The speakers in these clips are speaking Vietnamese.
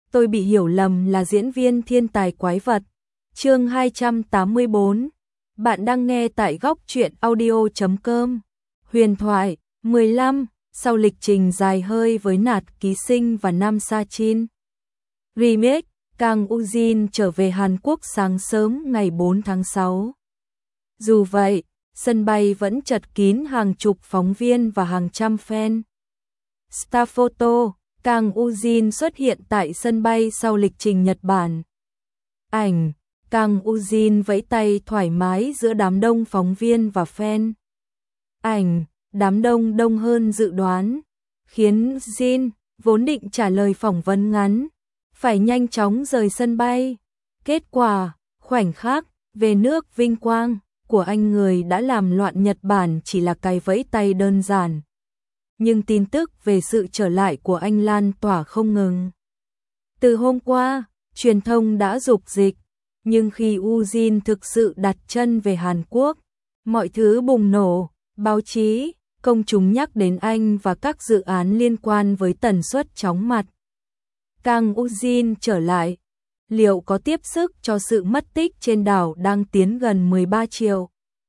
tôi bị hiểu lầm là diễn viên thiên tài quái vật. Chương 284. Bạn đang nghe tại góc truyện audio.com. Huyền thoại 15. Sau lịch trình dài hơi với Nat Ký Sinh và Nam Sa Chin Remake, Kang Ujin trở về Hàn Quốc sáng sớm ngày 4 tháng 6. Dù vậy, sân bay vẫn chật kín hàng chục phóng viên và hàng trăm fan. Star Photo, Kang Ujin xuất hiện tại sân bay sau lịch trình Nhật Bản. Ảnh, Kang Ujin vẫy tay thoải mái giữa đám đông phóng viên và fan. Ảnh, đám đông đông hơn dự đoán, khiến Jin, vốn định trả lời phỏng vấn ngắn, phải nhanh chóng rời sân bay. Kết quả, khoảnh khắc, về nước vinh quang của anh người đã làm loạn Nhật Bản chỉ là cái vẫy tay đơn giản. Nhưng tin tức về sự trở lại của anh lan tỏa không ngừng. Từ hôm qua, truyền thông đã rục dịch, nhưng khi Ujin thực sự đặt chân về Hàn Quốc, mọi thứ bùng nổ, báo chí, công chúng nhắc đến anh và các dự án liên quan với tần suất chóng mặt. Kang Ujin trở lại, liệu có tiếp sức cho sự mất tích trên đảo đang tiến gần 13 triệu?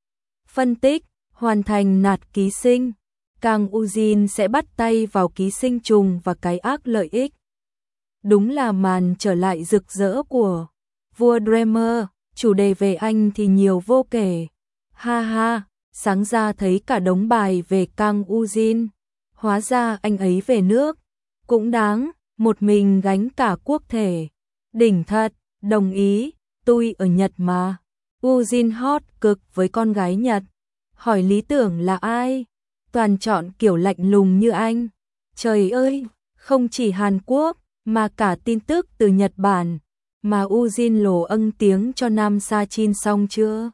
Phân tích, hoàn thành Nat Ký Sinh, Kang Ujin sẽ bắt tay vào ký sinh trùng và cái ác lợi ích. Đúng là màn trở lại rực rỡ của vua Dreamer, chủ đề về anh thì nhiều vô kể. Ha ha, sáng ra thấy cả đống bài về Kang Ujin, hóa ra anh ấy về nước, cũng đáng, một mình gánh cả quốc thể. Đỉnh thật, đồng ý, tôi ở Nhật mà. Ujin hot cực với con gái Nhật, hỏi lý tưởng là ai? Toàn chọn kiểu lạnh lùng như anh. Trời ơi, không chỉ Hàn Quốc, mà cả tin tức từ Nhật Bản. Mà Ujin lồ âng tiếng cho Nam Sa Chin xong chưa?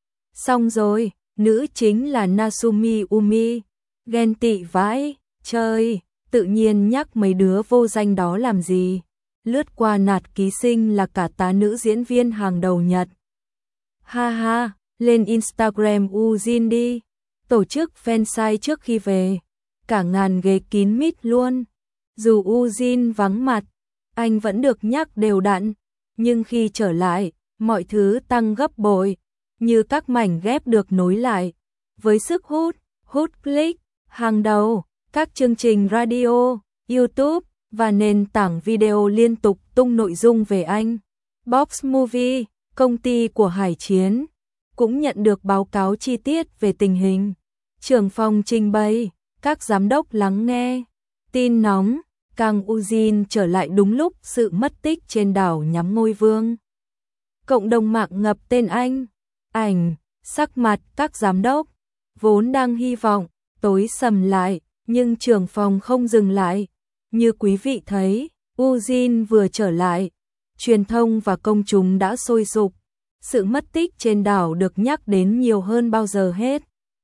Xong rồi, nữ chính là Nasumi Umi. Ghen tị vãi, trời, tự nhiên nhắc mấy đứa vô danh đó làm gì? Lướt qua Nat Ký Sinh là cả tá nữ diễn viên hàng đầu Nhật. Ha ha, lên Instagram Ujin đi. Tổ chức fansite trước khi về, cả ngàn ghế kín mít luôn. Dù Ujin vắng mặt, anh vẫn được nhắc đều đặn, nhưng khi trở lại, mọi thứ tăng gấp bội, như các mảnh ghép được nối lại. Với sức hút click, hàng đầu, các chương trình radio, YouTube và nền tảng video liên tục tung nội dung về anh. Box Movie, công ty của Hải Chiến, cũng nhận được báo cáo chi tiết về tình hình. Trưởng phòng trình bày, các giám đốc lắng nghe. Tin nóng, Kang Ujin trở lại đúng lúc sự mất tích trên đảo nhắm ngôi vương. Cộng đồng mạng ngập tên anh. Ảnh, sắc mặt các giám đốc, vốn đang hy vọng, tối sầm lại, nhưng trưởng phòng không dừng lại. Như quý vị thấy, Ujin vừa trở lại, truyền thông và công chúng đã sôi sục. Sự mất tích trên đảo được nhắc đến nhiều hơn bao giờ hết.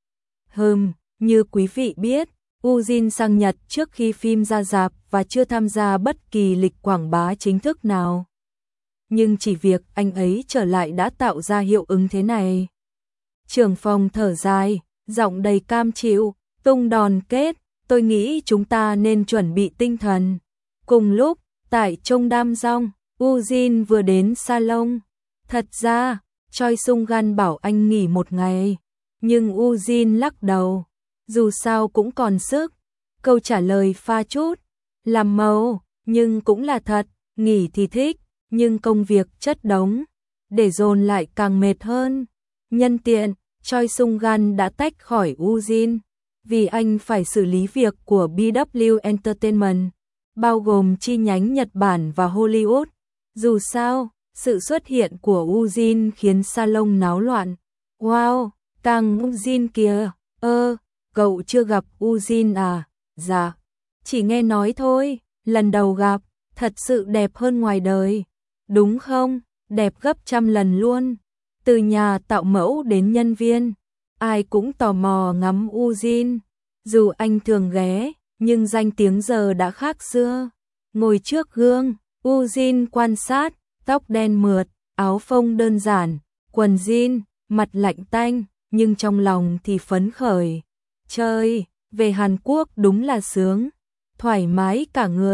Như quý vị biết, Ujin sang Nhật trước khi phim ra rạp và chưa tham gia bất kỳ lịch quảng bá chính thức nào. Nhưng chỉ việc anh ấy trở lại đã tạo ra hiệu ứng thế này. Trưởng phòng thở dài, giọng đầy cam chịu, tung đòn kết, tôi nghĩ chúng ta nên chuẩn bị tinh thần. Cùng lúc, tại Trong Đam Dong, Ujin vừa đến salon. Thật ra, Choi Sung Gan bảo anh nghỉ một ngày, nhưng Ujin lắc đầu. Dù sao cũng còn sức. Câu trả lời pha chút làm màu, nhưng cũng là thật, nghỉ thì thích, nhưng công việc chất đống, để dồn lại càng mệt hơn. Nhân tiện, Choi Sung Gan đã tách khỏi Ujin, vì anh phải xử lý việc của BW Entertainment, bao gồm chi nhánh Nhật Bản và Hollywood. Dù sao, sự xuất hiện của Ujin khiến salon náo loạn. Wow, Kang Ujin kìa, cậu chưa gặp Ujin à? Dạ, chỉ nghe nói thôi, lần đầu gặp, thật sự đẹp hơn ngoài đời. Đúng không? Đẹp gấp trăm lần luôn. Từ nhà tạo mẫu đến nhân viên, ai cũng tò mò ngắm Ujin. Dù anh thường ghé, nhưng danh tiếng giờ đã khác xưa. Ngồi trước gương, Ujin quan sát, tóc đen mượt, áo phông đơn giản, quần jean, mặt lạnh tanh, nhưng trong lòng thì phấn khởi. Trời, về Hàn Quốc đúng là sướng, thoải mái cả người,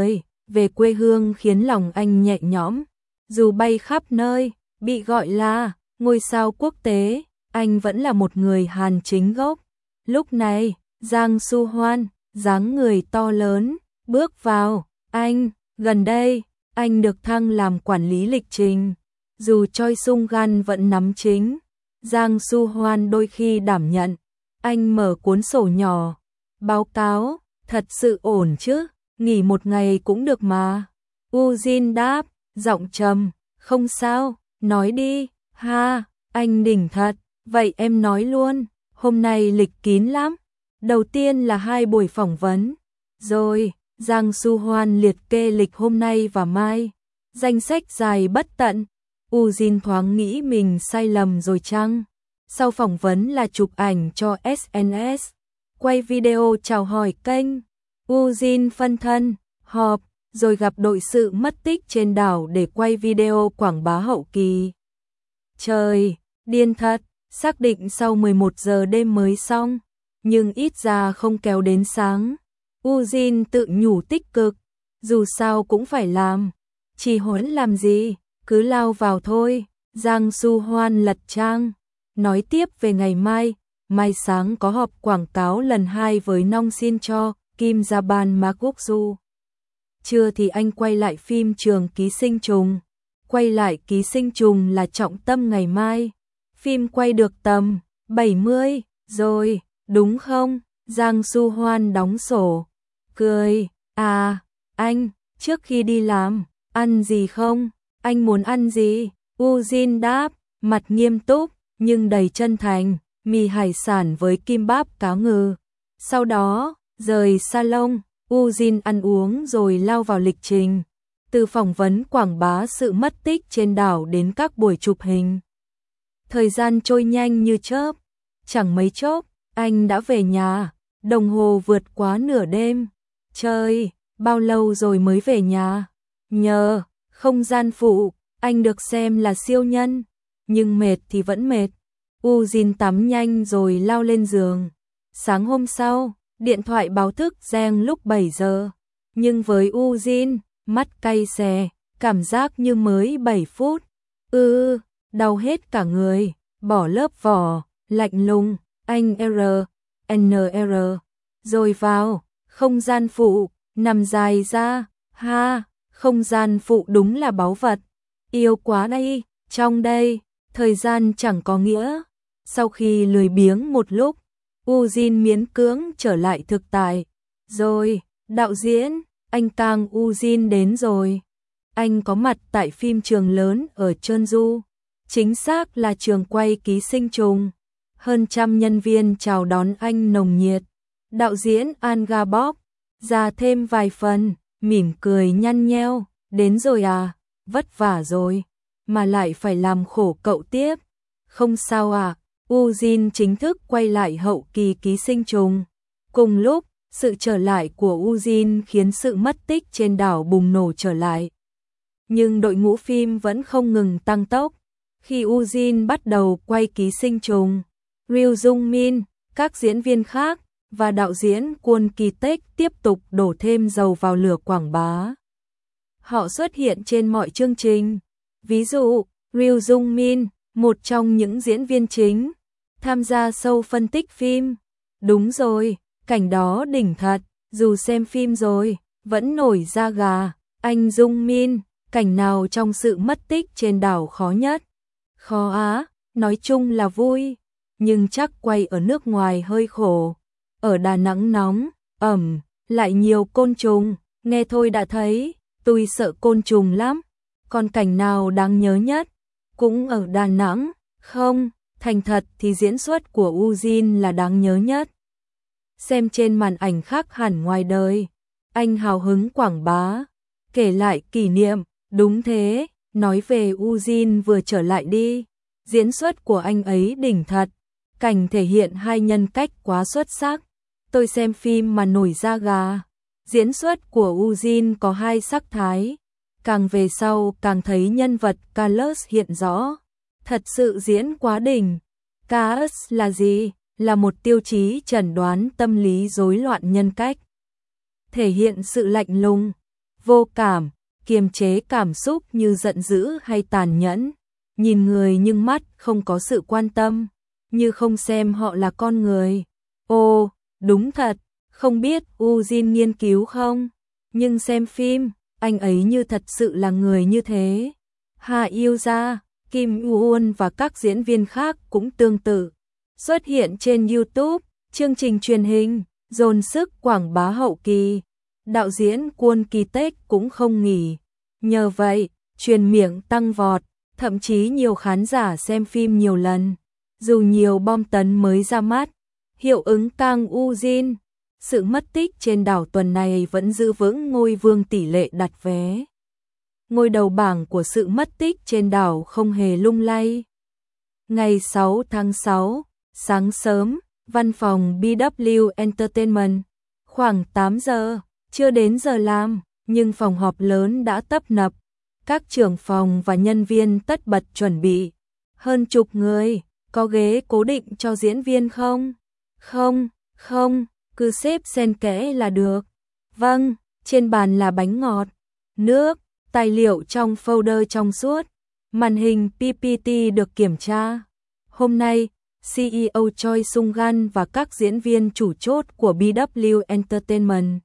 về quê hương khiến lòng anh nhẹ nhõm. Dù bay khắp nơi, bị gọi là ngôi sao quốc tế, anh vẫn là một người Hàn chính gốc. Lúc này, Giang Su Hoan, dáng người to lớn, bước vào. Anh, gần đây, anh được thăng làm quản lý lịch trình. Dù Choi Sung Gan vẫn nắm chính, Giang Su Hoan đôi khi đảm nhận. Anh mở cuốn sổ nhỏ, báo cáo, thật sự ổn chứ, nghỉ một ngày cũng được mà. Ujin đáp, giọng trầm, không sao, nói đi, ha, anh đỉnh thật, vậy em nói luôn, hôm nay lịch kín lắm. Đầu tiên là 2 buổi phỏng vấn, rồi, Giang Su Hoan liệt kê lịch hôm nay và mai. Danh sách dài bất tận, Ujin thoáng nghĩ mình sai lầm rồi chăng? Sau phỏng vấn là chụp ảnh cho SNS, quay video chào hỏi kênh. Ujin phân thân, họp, rồi gặp đội sự mất tích trên đảo để quay video quảng bá hậu kỳ. Trời, điên thật, xác định sau 11 giờ đêm mới xong, nhưng ít ra không kéo đến sáng. Ujin tự nhủ tích cực, dù sao cũng phải làm, trì hoãn làm gì, cứ lao vào thôi. Giang Su Hoan lật trang, nói tiếp về ngày mai. Mai sáng có họp quảng cáo lần 2 với Nong Shin Cho, Kim Jaban Makukju. Trưa thì anh quay lại phim Trường Ký Sinh Trùng. Quay lại Ký Sinh Trùng là trọng tâm ngày mai. Phim quay được tầm 70 rồi, đúng không? Giang Su Hoan đóng sổ, cười, à, anh, trước khi đi làm, ăn gì không? Anh muốn ăn gì? Ujin đáp, mặt nghiêm túc, nhưng đầy chân thành, mì hải sản với kim báp cá ngừ. Sau đó, rời salon, Ujin ăn uống rồi lao vào lịch trình. Từ phỏng vấn quảng bá sự mất tích trên đảo đến các buổi chụp hình. Thời gian trôi nhanh như chớp, chẳng mấy chốc, anh đã về nhà, đồng hồ vượt quá nửa đêm. Trời, bao lâu rồi mới về nhà? Nhờ, không gian phụ, anh được xem là siêu nhân, nhưng mệt thì vẫn mệt. Ujin tắm nhanh rồi lao lên giường. Sáng hôm sau, điện thoại báo thức reng lúc 7 giờ. Nhưng với Ujin, mắt cay xè, cảm giác như mới 7 phút. Đau hết cả người, bỏ lớp vỏ, lạnh lùng, anh NR, rồi vào, không gian phụ, nằm dài ra, ha, không gian phụ đúng là báu vật. Yêu quá đây, trong đây, thời gian chẳng có nghĩa. Sau khi lười biếng một lúc, Ujin miễn cưỡng trở lại thực tại. Rồi, đạo diễn, anh Kang Ujin đến rồi. Anh có mặt tại phim trường lớn ở Jeonju, chính xác là trường quay Ký Sinh Trùng. Hơn 100 nhân viên chào đón anh nồng nhiệt. Đạo diễn An Ga Bok ra thêm vài phần, mỉm cười nhăn nheo, đến rồi à, vất vả rồi, mà lại phải làm khổ cậu tiếp. Không sao à, Ujin chính thức quay lại hậu kỳ Ký Sinh Trùng. Cùng lúc, sự trở lại của Ujin khiến sự mất tích trên đảo bùng nổ trở lại. Nhưng đội ngũ phim vẫn không ngừng tăng tốc. Khi Ujin bắt đầu quay Ký Sinh Trùng, Ryu Jung Min, các diễn viên khác và đạo diễn Kwon Ki-taek tiếp tục đổ thêm dầu vào lửa quảng bá. Họ xuất hiện trên mọi chương trình. Ví dụ, Ryu Jung Min, một trong những diễn viên chính, tham gia show phân tích phim. Đúng rồi, cảnh đó đỉnh thật, dù xem phim rồi, vẫn nổi da gà. Anh Jung Min, cảnh nào trong sự mất tích trên đảo khó nhất? Khó á, nói chung là vui, nhưng chắc quay ở nước ngoài hơi khổ. Ở Đà Nẵng nóng, ẩm, lại nhiều côn trùng, nghe thôi đã thấy, tôi sợ côn trùng lắm. Còn cảnh nào đáng nhớ nhất? Cũng ở Đà Nẵng, không, thành thật thì diễn xuất của Ujin là đáng nhớ nhất. Xem trên màn ảnh khác hẳn ngoài đời, anh hào hứng quảng bá, kể lại kỷ niệm, đúng thế, nói về Ujin vừa trở lại đi. Diễn xuất của anh ấy đỉnh thật, cảnh thể hiện hai nhân cách quá xuất sắc. Tôi xem phim mà nổi da gà. Diễn xuất của Ujin có hai sắc thái, càng về sau càng thấy nhân vật Carlos hiện rõ. Thật sự diễn quá đỉnh. Carlos là gì? Là một tiêu chí chẩn đoán tâm lý rối loạn nhân cách. Thể hiện sự lạnh lùng, vô cảm, kiềm chế cảm xúc như giận dữ hay tàn nhẫn, nhìn người nhưng mắt không có sự quan tâm, như không xem họ là con người. Ồ, đúng thật, không biết Ujin nghiên cứu không, nhưng xem phim, anh ấy như thật sự là người như thế. Ha yêu ra, Kim Won và các diễn viên khác cũng tương tự. Xuất hiện trên YouTube, chương trình truyền hình, dồn sức quảng bá hậu kỳ. Đạo diễn Kwon Ki-taek cũng không nghỉ. Nhờ vậy, truyền miệng tăng vọt, thậm chí nhiều khán giả xem phim nhiều lần. Dù nhiều bom tấn mới ra mắt, hiệu ứng Kang Ujin, sự mất tích trên đảo tuần này vẫn giữ vững ngôi vương tỷ lệ đặt vé. Ngôi đầu bảng của sự mất tích trên đảo không hề lung lay. Ngày 6 tháng 6, sáng sớm, văn phòng BW Entertainment, khoảng 8 giờ, chưa đến giờ làm, nhưng phòng họp lớn đã tấp nập. Các trưởng phòng và nhân viên tất bật chuẩn bị. Hơn chục người, có ghế cố định cho diễn viên không? Không, cứ xếp xen kẽ là được. Vâng, trên bàn là bánh ngọt, nước, tài liệu trong folder trong suốt, màn hình PPT được kiểm tra. Hôm nay, CEO Choi Sung-gan và các diễn viên chủ chốt của BW Entertainment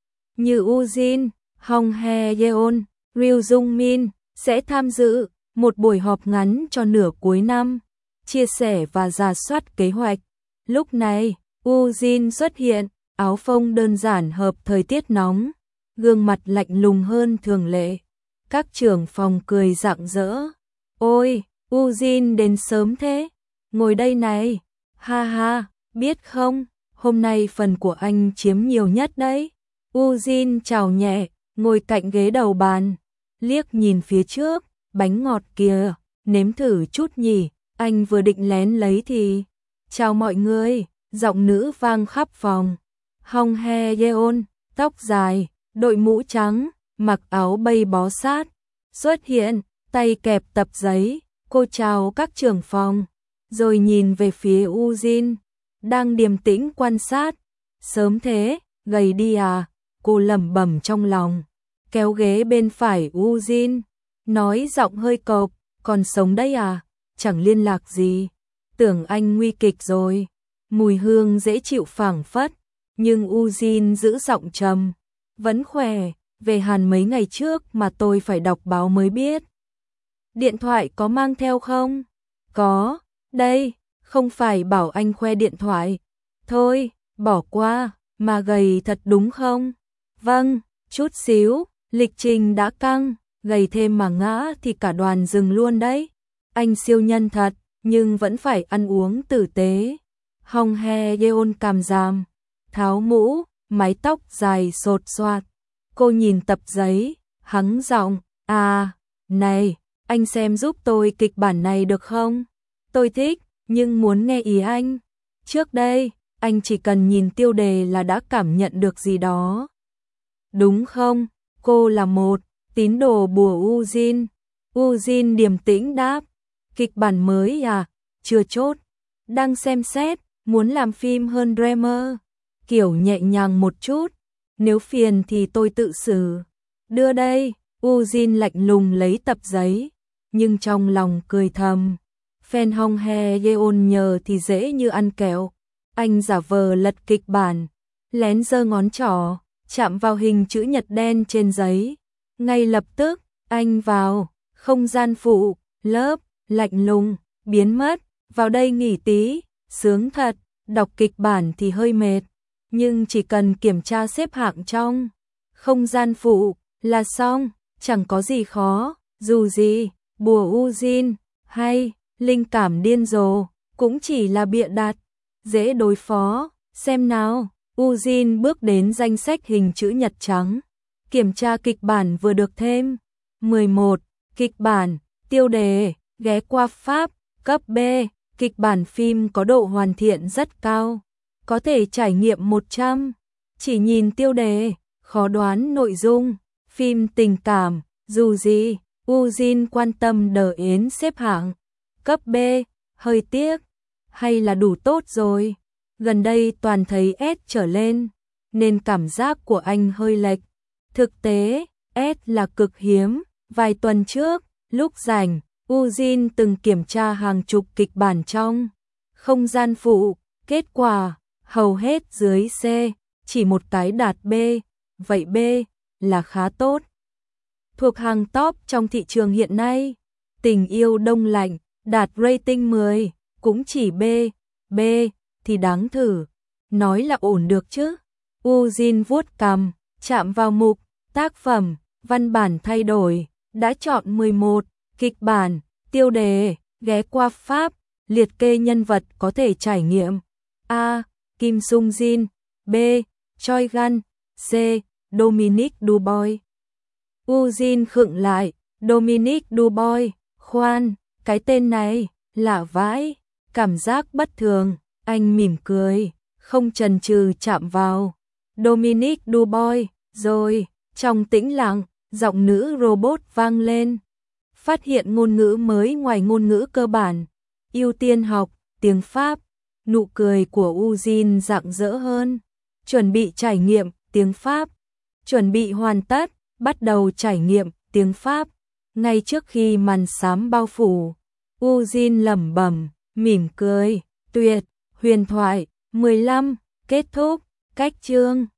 như Ujin, Hong Hae-yeon, Ryu Jung-min sẽ tham dự một buổi họp ngắn cho nửa cuối năm, chia sẻ và rà soát kế hoạch. Lúc này, Ujin xuất hiện, áo phông đơn giản hợp thời tiết nóng, gương mặt lạnh lùng hơn thường lệ. Các trưởng phòng cười rạng rỡ. Ôi, Ujin đến sớm thế, ngồi đây này. Ha ha, biết không, hôm nay phần của anh chiếm nhiều nhất đấy. Ujin chào nhẹ, ngồi cạnh ghế đầu bàn, liếc nhìn phía trước, bánh ngọt kìa, nếm thử chút nhỉ. Anh vừa định lén lấy thì, chào mọi người, giọng nữ vang khắp phòng. Hong Hae-yeon, tóc dài, đội mũ trắng, mặc áo bay bó sát, xuất hiện, tay kẹp tập giấy. Cô chào các trưởng phòng, rồi nhìn về phía Ujin, đang điềm tĩnh quan sát. Sớm thế, gầy đi à? Cô lẩm bẩm trong lòng, kéo ghế bên phải Ujin, nói giọng hơi cộc, còn sống đấy à? Chẳng liên lạc gì, tưởng anh nguy kịch rồi. Mùi hương dễ chịu phảng phất, nhưng Ujin giữ giọng trầm, vẫn khỏe, về Hàn mấy ngày trước mà tôi phải đọc báo mới biết. Điện thoại có mang theo không? Có, đây, không phải bảo anh khoe điện thoại. Thôi, bỏ qua, mà gầy thật đúng không? Vâng, chút xíu, lịch trình đã căng, gầy thêm mà ngã thì cả đoàn dừng luôn đấy. Anh siêu nhân thật, nhưng vẫn phải ăn uống tử tế. Hong Hae-yeon càm ràm, tháo mũ, mái tóc dài xột xoạt. Cô nhìn tập giấy, hắng giọng, à, này, anh xem giúp tôi kịch bản này được không? Tôi thích, nhưng muốn nghe ý anh. Trước đây, anh chỉ cần nhìn tiêu đề là đã cảm nhận được gì đó. Đúng không? Cô là một tín đồ bùa Ujin. Ujin điềm tĩnh đáp, kịch bản mới à? Chưa chốt. Đang xem xét, muốn làm phim hơn drama. Kiểu nhẹ nhàng một chút. Nếu phiền thì tôi tự xử. Đưa đây, Ujin lạnh lùng lấy tập giấy, nhưng trong lòng cười thầm. Fan Hong Hae-yeon nhờ thì dễ như ăn kẹo. Anh giả vờ lật kịch bản, lén giơ ngón trỏ, chạm vào hình chữ nhật đen trên giấy. Ngay lập tức, anh vào không gian phụ, lớp, lạnh lùng, biến mất. Vào đây nghỉ tí, sướng thật, đọc kịch bản thì hơi mệt, nhưng chỉ cần kiểm tra xếp hạng trong không gian phụ là xong, chẳng có gì khó. Dù gì, bùa Ujin hay linh cảm điên rồ cũng chỉ là bịa đặt, dễ đối phó. Xem nào, Ujin bước đến danh sách hình chữ nhật trắng, kiểm tra kịch bản vừa được thêm. 11. Kịch bản, tiêu đề, ghé qua Pháp, cấp B, kịch bản phim có độ hoàn thiện rất cao, có thể trải nghiệm 100. Chỉ nhìn tiêu đề, khó đoán nội dung, phim tình cảm, dù gì, Ujin quan tâm đến xếp hạng. Cấp B, hơi tiếc, hay là đủ tốt rồi. Gần đây toàn thấy S trở lên, nên cảm giác của anh hơi lệch. Thực tế, S là cực hiếm, vài tuần trước, lúc rảnh, Ujin từng kiểm tra hàng chục kịch bản trong không gian phụ, kết quả, hầu hết dưới C, chỉ một cái đạt B, vậy B là khá tốt. Thuộc hàng top trong thị trường hiện nay, Tình yêu đông lạnh, đạt rating 10, cũng chỉ B, B thì đáng thử, nói là ổn được chứ. Ujin vuốt cằm, chạm vào mục, tác phẩm, văn bản thay đổi, đã chọn 11, kịch bản, tiêu đề, ghé qua Pháp, liệt kê nhân vật có thể trải nghiệm. A. Kim Sung Jin, B. Choi Gan, C. Dominic Dubois. Ujin khựng lại, Dominic Dubois, khoan, cái tên này, lạ vãi, cảm giác bất thường, anh mỉm cười, không chần chừ chạm vào. Dominic Dubois, rồi, trong tĩnh lặng, giọng nữ robot vang lên. Phát hiện ngôn ngữ mới ngoài ngôn ngữ cơ bản, ưu tiên học tiếng Pháp. Nụ cười của Ujin rạng rỡ hơn. Chuẩn bị trải nghiệm tiếng Pháp. Chuẩn bị hoàn tất, bắt đầu trải nghiệm tiếng Pháp. Ngay trước khi màn xám bao phủ, Ujin lẩm bẩm, mỉm cười, tuyệt, huyền thoại, 15, kết thúc, cách chương.